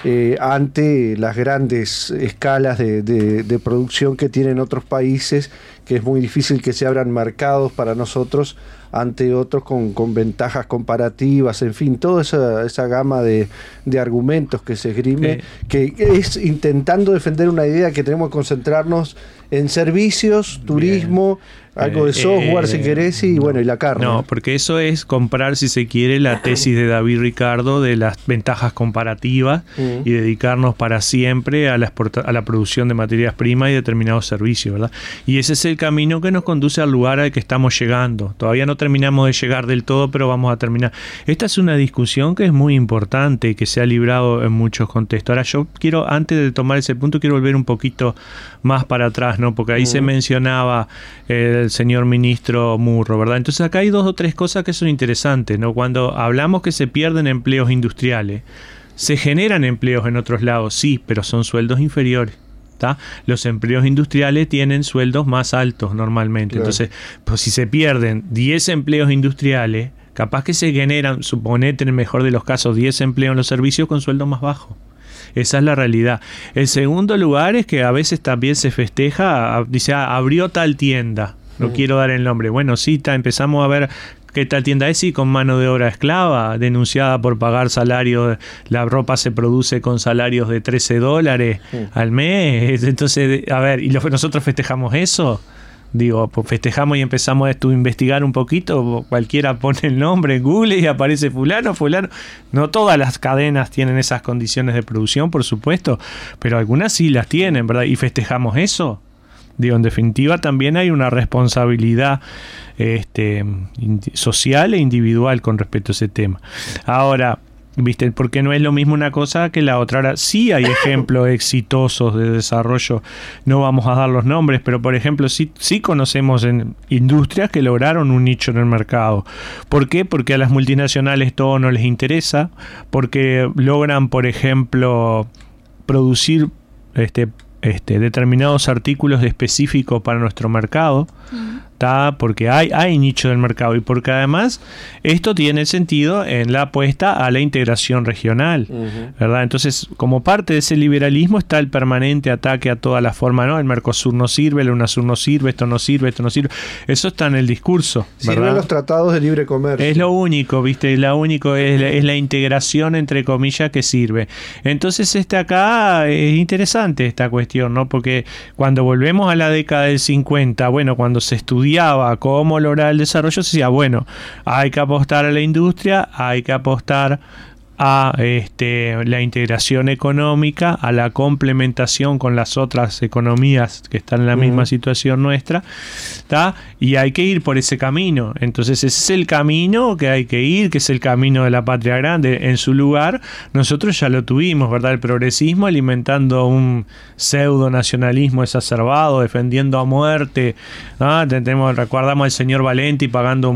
ante las grandes escalas de producción que tienen otros países, que es muy difícil que se abran mercados para nosotros ante otros con ventajas comparativas, en fin, toda esa gama de argumentos que se esgrime, que es intentando defender una idea que tenemos que concentrarnos en servicios, turismo, algo de software si querés, y bueno, y la carne. No, porque eso es comprar, si se quiere, la tesis de David Ricardo de las ventajas comparativas y dedicarnos para siempre a la producción de materias primas y determinados servicios, ¿verdad? Y ese es el camino que nos conduce al lugar al que estamos llegando. Todavía no terminamos de llegar del todo, pero vamos a terminar. Esta es una discusión que es muy importante y que se ha librado en muchos contextos. Ahora yo quiero, antes de tomar ese punto, quiero volver un poquito más para atrás, ¿no? Porque ahí se mencionaba el señor ministro Murro, ¿verdad? Entonces acá hay 2 o 3 cosas que son interesantes, ¿no? Cuando hablamos que se pierden empleos industriales, se generan empleos en otros lados, sí, pero son sueldos inferiores. ¿Tá? Los empleos industriales tienen sueldos más altos normalmente. Claro. Entonces, pues si se pierden 10 empleos industriales, capaz que se generan, suponete en el mejor de los casos, 10 empleos en los servicios con sueldo más bajo. Esa es la realidad. El segundo lugar es que a veces también se festeja, dice, abrió tal tienda, no quiero dar el nombre. Bueno, sí, empezamos a ver qué tal tienda es, y con mano de obra esclava, denunciada por pagar salarios, la ropa se produce con salarios de $13 al mes. Entonces, a ver, ¿y nosotros festejamos eso? Digo, pues festejamos y empezamos a investigar un poquito, cualquiera pone el nombre en Google y aparece fulano. No todas las cadenas tienen esas condiciones de producción, por supuesto, pero algunas sí las tienen, ¿verdad? ¿Y festejamos eso? Digo, en definitiva también hay una responsabilidad social e individual con respecto a ese tema. Ahora, ¿viste? Porque no es lo mismo una cosa que la otra. Ahora, sí hay ejemplos exitosos de desarrollo, no vamos a dar los nombres, pero por ejemplo sí conocemos en industrias que lograron un nicho en el mercado. ¿Por qué? Porque a las multinacionales todo no les interesa, porque logran, por ejemplo, producir determinados artículos específicos para nuestro mercado, porque hay nicho del mercado, y porque además esto tiene sentido en la apuesta a la integración regional, ¿verdad? Entonces, como parte de ese liberalismo está el permanente ataque a toda la forma, ¿no? El Mercosur no sirve, el UNASUR no sirve, esto no sirve. Eso está en el discurso, ¿verdad? Sirven los tratados de libre comercio. Es lo único, ¿viste? Lo único es la integración, entre comillas, que sirve. Entonces, acá es interesante esta cuestión, ¿no? Porque cuando volvemos a la década del 50, bueno, cuando se estudiaba cómo lograr el desarrollo, se decía, bueno, hay que apostar a la industria, hay que apostar a la integración económica, a la complementación con las otras economías que están en la misma situación nuestra, ¿tá? Y hay que ir por ese camino. Entonces ese es el camino que hay que ir, que es el camino de la patria grande. En su lugar nosotros ya lo tuvimos, ¿verdad? El progresismo alimentando un pseudo nacionalismo exacerbado, defendiendo a muerte, ¿no? Recordamos al señor Valenti pagando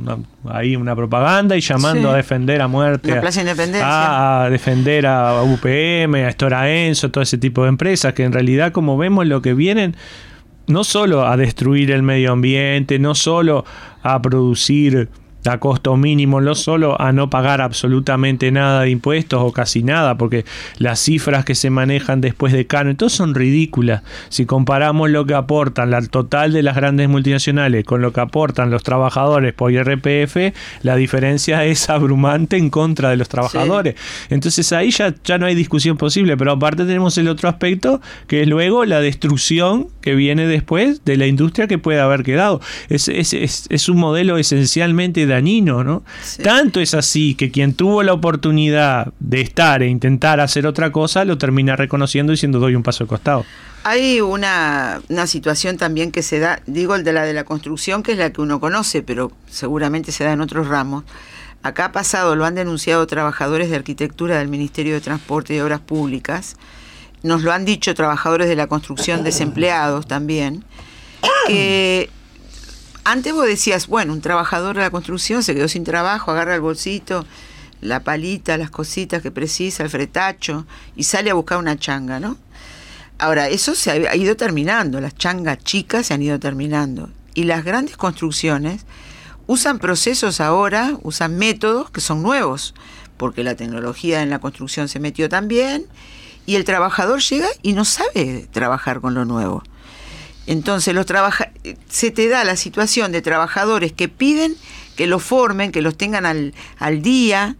una propaganda y llamando a defender a muerte la Plaza Independencia, a defender a UPM, a Stora Enso, todo ese tipo de empresas que en realidad, como vemos, lo que vienen no solo a destruir el medio ambiente, no solo a producir a costo mínimo, no solo a no pagar absolutamente nada de impuestos o casi nada, porque las cifras que se manejan después de Cano, entonces son ridículas. Si comparamos lo que aportan el total de las grandes multinacionales con lo que aportan los trabajadores por IRPF, la diferencia es abrumante en contra de los trabajadores. Sí. Entonces ahí ya no hay discusión posible, pero aparte tenemos el otro aspecto, que es luego la destrucción que viene después de la industria que puede haber quedado. Es un modelo esencialmente dañino, ¿no? Sí. Tanto es así que quien tuvo la oportunidad de estar e intentar hacer otra cosa lo termina reconociendo y diciendo doy un paso al costado. Hay una situación también que se da, digo el de la construcción, que es la que uno conoce, pero seguramente se da en otros ramos. Acá ha pasado, lo han denunciado trabajadores de arquitectura del Ministerio de Transporte y Obras Públicas, nos lo han dicho trabajadores de la construcción desempleados también, que antes vos decías, bueno, un trabajador de la construcción se quedó sin trabajo, agarra el bolsito, la palita, las cositas que precisa, el fretacho, y sale a buscar una changa, ¿no? Ahora, eso se ha ido terminando, las changas chicas se han ido terminando. Y las grandes construcciones usan procesos ahora, usan métodos que son nuevos, porque la tecnología en la construcción se metió también, y el trabajador llega y no sabe trabajar con lo nuevo. Entonces se te da la situación de trabajadores que piden que los formen, que los tengan al día.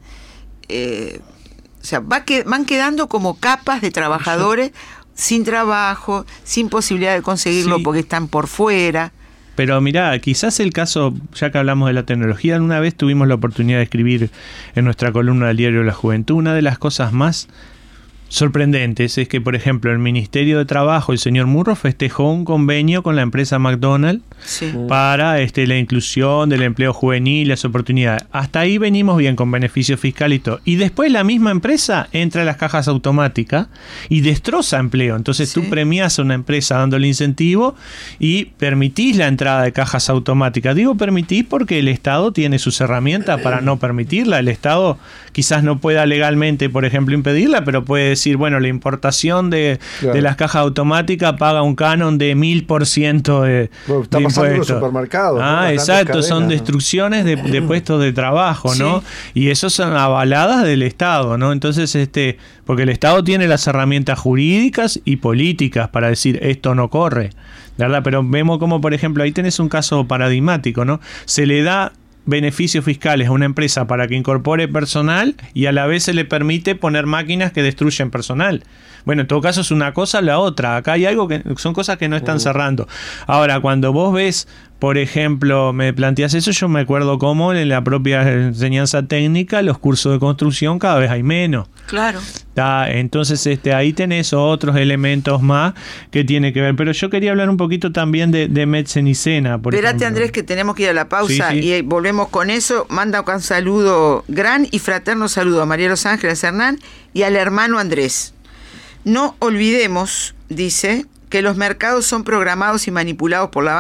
O sea, van quedando como capas de trabajadores sin trabajo, sin posibilidad de conseguirlo porque están por fuera. Pero mirá, quizás el caso, ya que hablamos de la tecnología, una vez tuvimos la oportunidad de escribir en nuestra columna del diario La Juventud, una de las cosas más sorprendentes es que, por ejemplo, el Ministerio de Trabajo, el señor Murro, festejó un convenio con la empresa McDonald's para la inclusión del empleo juvenil, las oportunidades. Hasta ahí venimos bien con beneficios fiscales y todo. Y después la misma empresa entra a las cajas automáticas y destroza empleo. Entonces tú premias a una empresa dándole incentivo y permitís la entrada de cajas automáticas. Digo permitís porque el Estado tiene sus herramientas para no permitirla. El Estado quizás no pueda legalmente, por ejemplo, impedirla, pero puede decir, bueno, la importación de las cajas automáticas paga un canon de 1000% de pasando en los supermercados. Exacto, cadenas, son destrucciones de puestos de trabajo, ¿no? Y eso son avaladas del Estado, ¿no? Entonces, porque el Estado tiene las herramientas jurídicas y políticas para decir esto no corre, ¿verdad? Pero vemos como, por ejemplo, ahí tenés un caso paradigmático, ¿no? Se le da beneficios fiscales a una empresa para que incorpore personal y a la vez se le permite poner máquinas que destruyen personal. Bueno, en todo caso es una cosa o la otra. Acá hay algo que son cosas que no están cerrando. Ahora, cuando vos ves, por ejemplo, me planteas eso, yo me acuerdo cómo en la propia enseñanza técnica, los cursos de construcción cada vez hay menos. Claro. Entonces ahí tenés otros elementos más que tiene que ver. Pero yo quería hablar un poquito también de Medcenicena. Espérate, Andrés, que tenemos que ir a la pausa y volvemos con eso. Manda un saludo, gran y fraterno saludo a María Los Ángeles Hernán y al hermano Andrés. No olvidemos, dice, que los mercados son programados y manipulados por la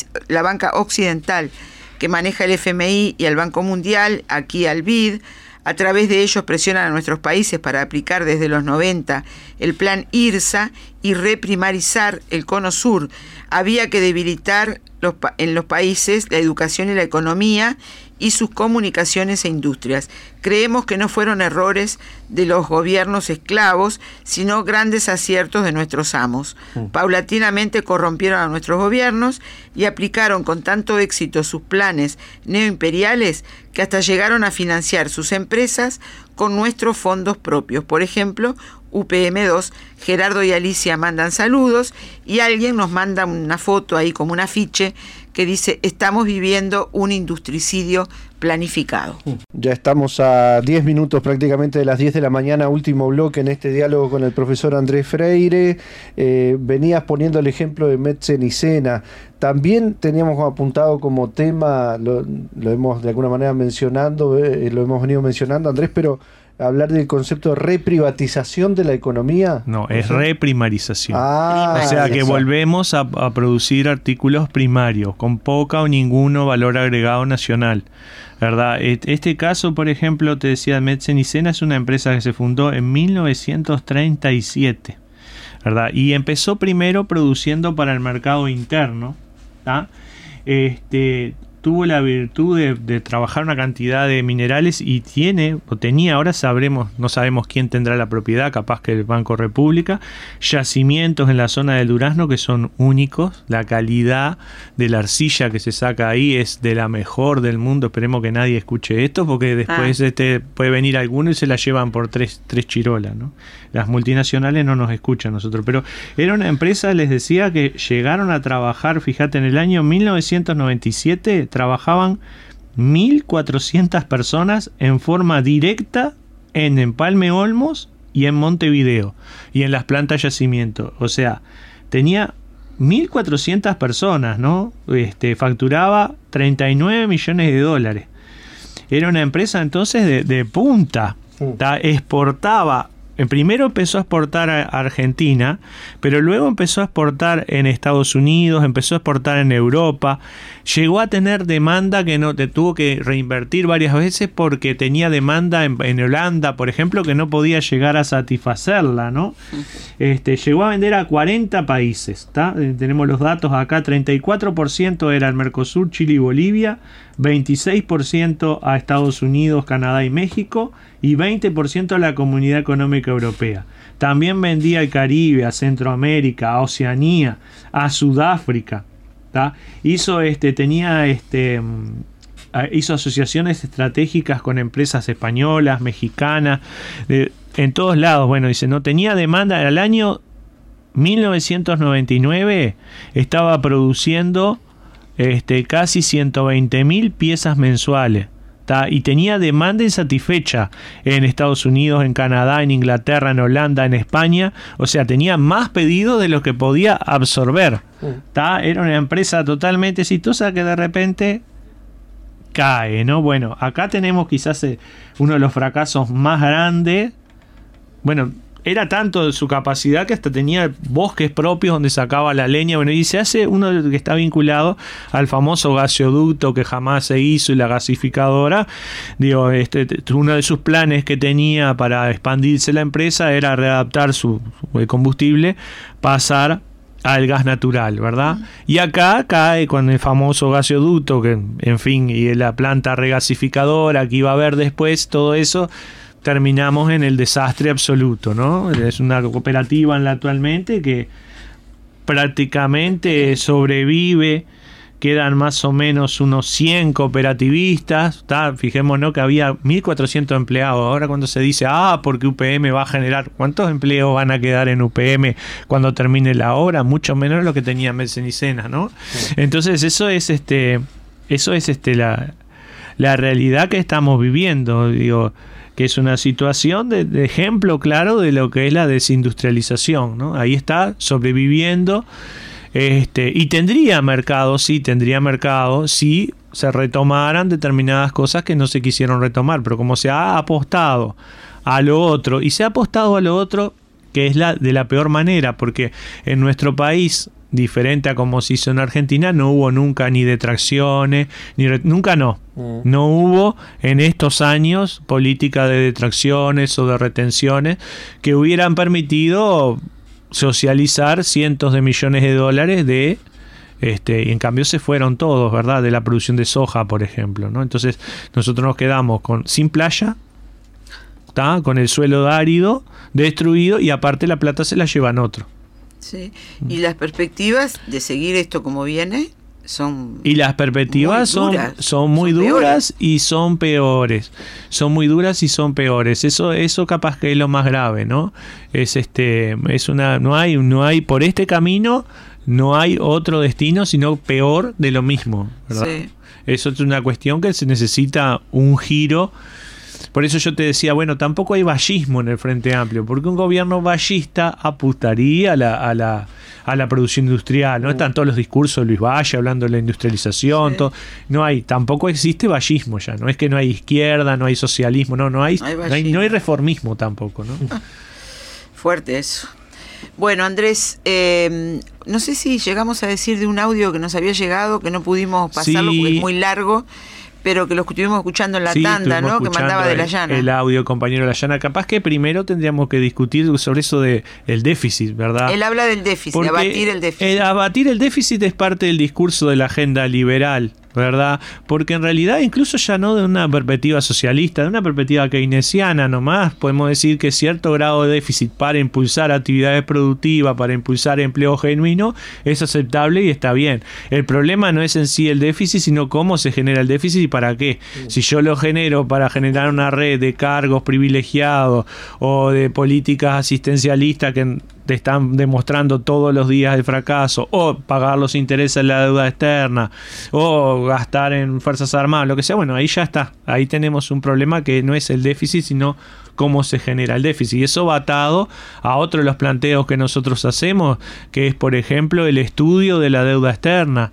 banca occidental que maneja el FMI y el Banco Mundial, aquí al BID. A través de ellos presionan a nuestros países para aplicar desde los 90 el plan IRSA y reprimarizar el Cono Sur. Había que debilitar en los países la educación y la economía y sus comunicaciones e industrias. Creemos que no fueron errores de los gobiernos esclavos, sino grandes aciertos de nuestros amos. Paulatinamente corrompieron a nuestros gobiernos y aplicaron con tanto éxito sus planes neoimperiales que hasta llegaron a financiar sus empresas con nuestros fondos propios. Por ejemplo, UPM2, Gerardo y Alicia mandan saludos y alguien nos manda una foto ahí como un afiche que dice: estamos viviendo un industricidio planificado. Ya estamos a 10 minutos prácticamente de las 10 de la mañana, último bloque en este diálogo con el profesor Andrés Freire. Venías poniendo el ejemplo de Medcenicena. También teníamos apuntado como tema, lo hemos de alguna manera mencionando, lo hemos venido mencionando, Andrés, pero hablar del concepto de reprivatización de la economía. No, es reprimarización. O sea que volvemos a producir artículos primarios con poca o ninguno valor agregado nacional, ¿verdad? Este caso, por ejemplo, te decía, Medcenicena es una empresa que se fundó en 1937, ¿verdad? Y empezó primero produciendo para el mercado interno, ¿tá? Tuvo la virtud de trabajar una cantidad de minerales y tenía, ahora no sabemos quién tendrá la propiedad, capaz que el Banco República, yacimientos en la zona del Durazno que son únicos. La calidad de la arcilla que se saca ahí es de la mejor del mundo. Esperemos que nadie escuche esto porque después puede venir alguno y se la llevan por tres chirolas, ¿no? Las multinacionales no nos escuchan nosotros, pero era una empresa, les decía, que llegaron a trabajar, fíjate, en el año 1997 trabajaban 1.400 personas en forma directa en Empalme Olmos y en Montevideo y en las plantas de yacimiento. O sea, tenía 1.400 personas, ¿no? Facturaba 39 millones de dólares. Era una empresa entonces de punta. Exportaba primero empezó a exportar a Argentina, pero luego empezó a exportar en Estados Unidos, empezó a exportar en Europa, llegó a tener demanda que no te tuvo que reinvertir varias veces porque tenía demanda en Holanda, por ejemplo, que no podía llegar a satisfacerla, ¿no? Llegó a vender a 40 países, ¿está? Tenemos los datos acá, 34% era el Mercosur, Chile y Bolivia, 26% a Estados Unidos, Canadá y México, y 20% a la Comunidad Económica Europea. También vendía al Caribe, a Centroamérica, a Oceanía, a Sudáfrica, ¿tá? Hizo asociaciones estratégicas con empresas españolas, mexicanas, en todos lados. Bueno, dice, no tenía demanda. Al año 1999 estaba produciendo casi 120.000 piezas mensuales. Y tenía demanda insatisfecha en Estados Unidos, en Canadá, en Inglaterra, en Holanda, en España. O sea, tenía más pedidos de lo que podía absorber. Era una empresa totalmente exitosa que de repente cae, ¿no? Bueno, acá tenemos quizás uno de los fracasos más grandes. Bueno, era tanto su capacidad que hasta tenía bosques propios donde sacaba la leña. Bueno, y se hace uno que está vinculado al famoso gasoducto que jamás se hizo y la gasificadora. Digo, uno de sus planes que tenía para expandirse la empresa era readaptar su combustible, pasar al gas natural, ¿verdad? Y acá cae con el famoso gasoducto, que, en fin, y la planta regasificadora que iba a haber después, todo eso. Terminamos en el desastre absoluto, ¿no? Es una cooperativa actualmente que prácticamente sobrevive, quedan más o menos unos 100 cooperativistas, fijémonos que había 1.400 empleados, ahora cuando se dice, porque UPM va a generar, ¿cuántos empleos van a quedar en UPM cuando termine la obra? Mucho menos lo que tenía Mesenicena, ¿no? Sí. Entonces eso es la realidad que estamos viviendo, digo, que es una situación de ejemplo claro de lo que es la desindustrialización, ¿no? Ahí está sobreviviendo, y tendría mercado si se retomaran determinadas cosas que no se quisieron retomar, pero como se ha apostado a lo otro, y se ha apostado a lo otro que es de la peor manera, porque en nuestro país, diferente a como se hizo en Argentina, no hubo nunca ni detracciones, no hubo en estos años política de detracciones o de retenciones que hubieran permitido socializar cientos de millones de dólares y en cambio se fueron todos, ¿verdad? De la producción de soja, por ejemplo, ¿no? Entonces nosotros nos quedamos sin playa, con el suelo árido, destruido, y aparte la plata se la llevan otros. Sí, y las perspectivas de seguir esto como viene son... Y las perspectivas son muy duras y son peores. Son muy duras y son peores. Eso capaz que es lo más grave, ¿no? No hay por este camino, no hay otro destino, sino peor de lo mismo, ¿verdad? Sí. Eso es una cuestión que se necesita un giro. Por eso yo te decía, bueno, tampoco hay vallismo en el Frente Amplio, porque un gobierno vallista apostaría a la producción industrial, ¿no? Están todos los discursos de Luis Valle hablando de la industrialización, sí. Tampoco existe vallismo ya, no es que no hay izquierda, no hay socialismo, no hay reformismo tampoco, ¿no? Fuerte eso. Bueno, Andrés, no sé si llegamos a decir de un audio que nos había llegado, que no pudimos pasarlo porque es muy largo, pero que lo estuvimos escuchando en la tanda, ¿no? Que mandaba de la Llana. El audio, compañero de la Llana. Capaz que primero tendríamos que discutir sobre eso del déficit, ¿verdad? Él habla del déficit, porque abatir el déficit. Abatir el déficit es parte del discurso de la agenda liberal, ¿verdad? Porque en realidad, incluso ya no de una perspectiva socialista, de una perspectiva keynesiana nomás, podemos decir que cierto grado de déficit para impulsar actividades productivas, para impulsar empleo genuino, es aceptable y está bien. El problema no es en sí el déficit, sino cómo se genera el déficit y para qué. Si yo lo genero para generar una red de cargos privilegiados o de políticas asistencialistas que te están demostrando todos los días el fracaso, o pagar los intereses de la deuda externa, o gastar en Fuerzas Armadas, lo que sea, bueno, ahí ya está. Ahí tenemos un problema que no es el déficit, sino cómo se genera el déficit. Y eso va atado a otro de los planteos que nosotros hacemos, que es, por ejemplo, el estudio de la deuda externa.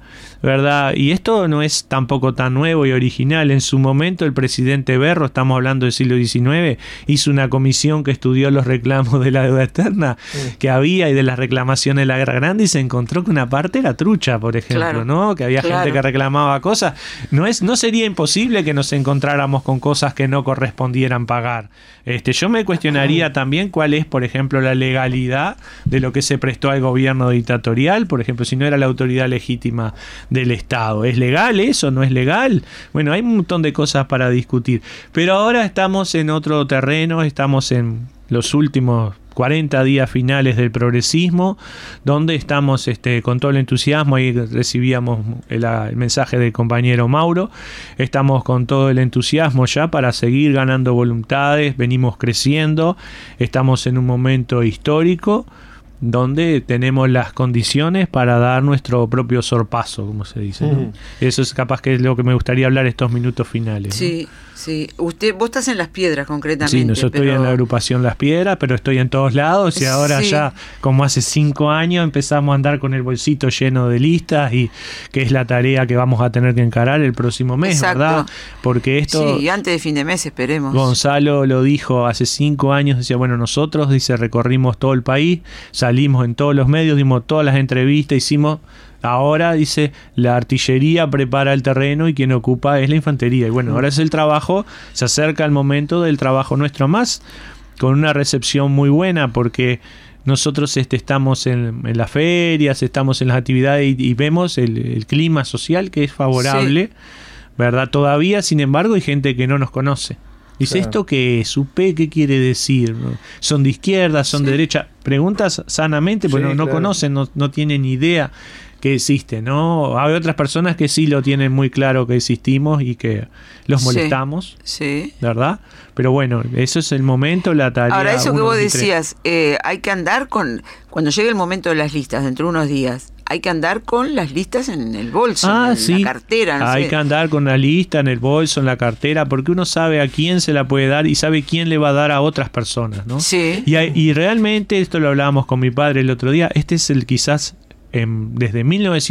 ¿verdad? Y esto no es tampoco tan nuevo y original. En su momento el presidente Berro, estamos hablando del siglo XIX, hizo una comisión que estudió los reclamos de la deuda externa que había y de las reclamaciones de la Guerra Grande, y se encontró que una parte era trucha, por ejemplo, ¿no? Que había gente que reclamaba cosas. No sería imposible que nos encontráramos con cosas que no correspondieran pagar. Yo me cuestionaría también cuál es, por ejemplo, la legalidad de lo que se prestó al gobierno dictatorial, por ejemplo, si no era la autoridad legítima del Estado. ¿Es legal eso? ¿No es legal? Bueno, hay un montón de cosas para discutir. Pero ahora estamos en otro terreno, estamos en los últimos 40 días finales del progresismo, donde estamos con todo el entusiasmo. Ahí recibíamos el mensaje del compañero Mauro. Estamos con todo el entusiasmo ya para seguir ganando voluntades, venimos creciendo, estamos en un momento histórico donde tenemos las condiciones para dar nuestro propio sorpaso, como se dice, ¿no? Eso es capaz que es lo que me gustaría hablar estos minutos finales, sí, ¿no? Sí. Vos estás en Las Piedras concretamente. Sí, yo estoy en la agrupación Las Piedras, pero estoy en todos lados, y ahora ya, como hace 5 años, empezamos a andar con el bolsito lleno de listas, y que es la tarea que vamos a tener que encarar el próximo mes, ¿verdad? Porque esto... Sí, antes de fin de mes esperemos. Gonzalo lo dijo hace 5 años, decía, bueno, nosotros, dice, recorrimos todo el país, salimos en todos los medios, dimos todas las entrevistas, hicimos... Ahora, dice, la artillería prepara el terreno y quien ocupa es la infantería. Y bueno, ahora es el trabajo, se acerca el momento del trabajo nuestro, más con una recepción muy buena, porque nosotros estamos en las ferias, estamos en las actividades y vemos el clima social que es favorable, ¿verdad? Todavía, sin embargo, hay gente que no nos conoce. Dice, ¿esto qué es? ¿UP qué quiere decir? ¿Son de izquierda? ¿Son de derecha? Preguntas sanamente, porque no conocen, no tienen idea que existe, ¿no? Hay otras personas que sí lo tienen muy claro que existimos y que los molestamos, ¿verdad? Pero bueno, eso es el momento, la tarea. Ahora, eso que vos decías, hay que andar cuando llegue el momento de las listas, dentro de unos días, hay que andar con las listas en el bolso, en la cartera. Hay que andar con la lista en el bolso, en la cartera, porque uno sabe a quién se la puede dar y sabe quién le va a dar a otras personas, ¿no? Sí. Y realmente, esto lo hablábamos con mi padre el otro día, este es el quizás... desde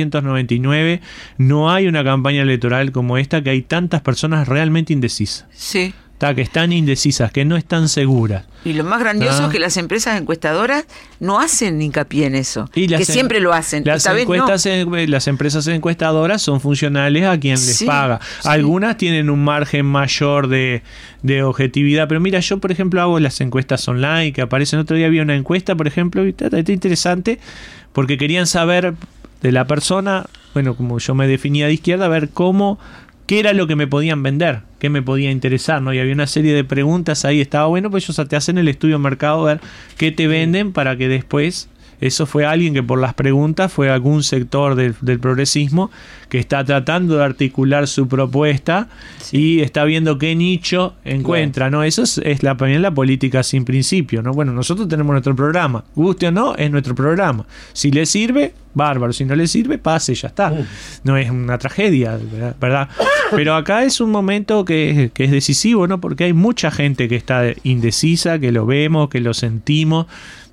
1999 no hay una campaña electoral como esta, que hay tantas personas realmente indecisas. Sí. Que están indecisas, que no están seguras. Y lo más grandioso es que las empresas encuestadoras no hacen hincapié en eso, que siempre lo hacen. Las empresas encuestadoras son funcionales a quien les paga. Algunas tienen un margen mayor de objetividad, pero mira, yo por ejemplo hago las encuestas online que aparecen. Otro día había una encuesta, por ejemplo, y está interesante, porque querían saber de la persona, bueno, como yo me definía de izquierda, a ver qué era lo que me podían vender, qué me podía interesar, ¿no? Y había una serie de preguntas ahí, estaba bueno, pues ellos te hacen el estudio de mercado, ver qué te venden, para que después, eso fue alguien que por las preguntas fue algún sector del progresismo que está tratando de articular su propuesta y está viendo qué nicho encuentra, ¿no? Eso es también la política sin principio, ¿no? Bueno, nosotros tenemos nuestro programa, guste o no, es nuestro programa. Si le sirve, bárbaro, si no le sirve, pase, ya está. No es una tragedia, ¿verdad? Pero acá es un momento que es decisivo, ¿no? Porque hay mucha gente que está indecisa, que lo vemos, que lo sentimos,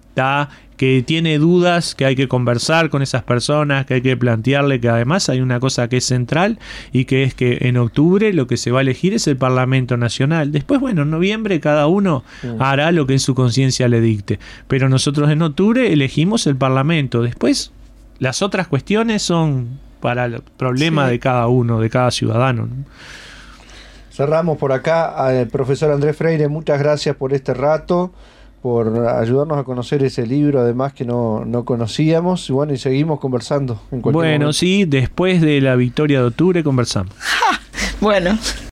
que tiene dudas, que hay que conversar con esas personas, que hay que plantearle que además hay una cosa que es central, y que es que en octubre lo que se va a elegir es el Parlamento Nacional. Después, bueno, en noviembre cada uno hará lo que en su conciencia le dicte, pero nosotros en octubre elegimos el Parlamento. Después las otras cuestiones son para el problema de cada uno, de cada ciudadano, ¿no? Cerramos por acá. Profesor Andrés Freire, muchas gracias por este rato, por ayudarnos a conocer ese libro, además que no conocíamos. Y bueno, y seguimos conversando en cualquier momento. Sí, después de la victoria de octubre conversamos. Bueno.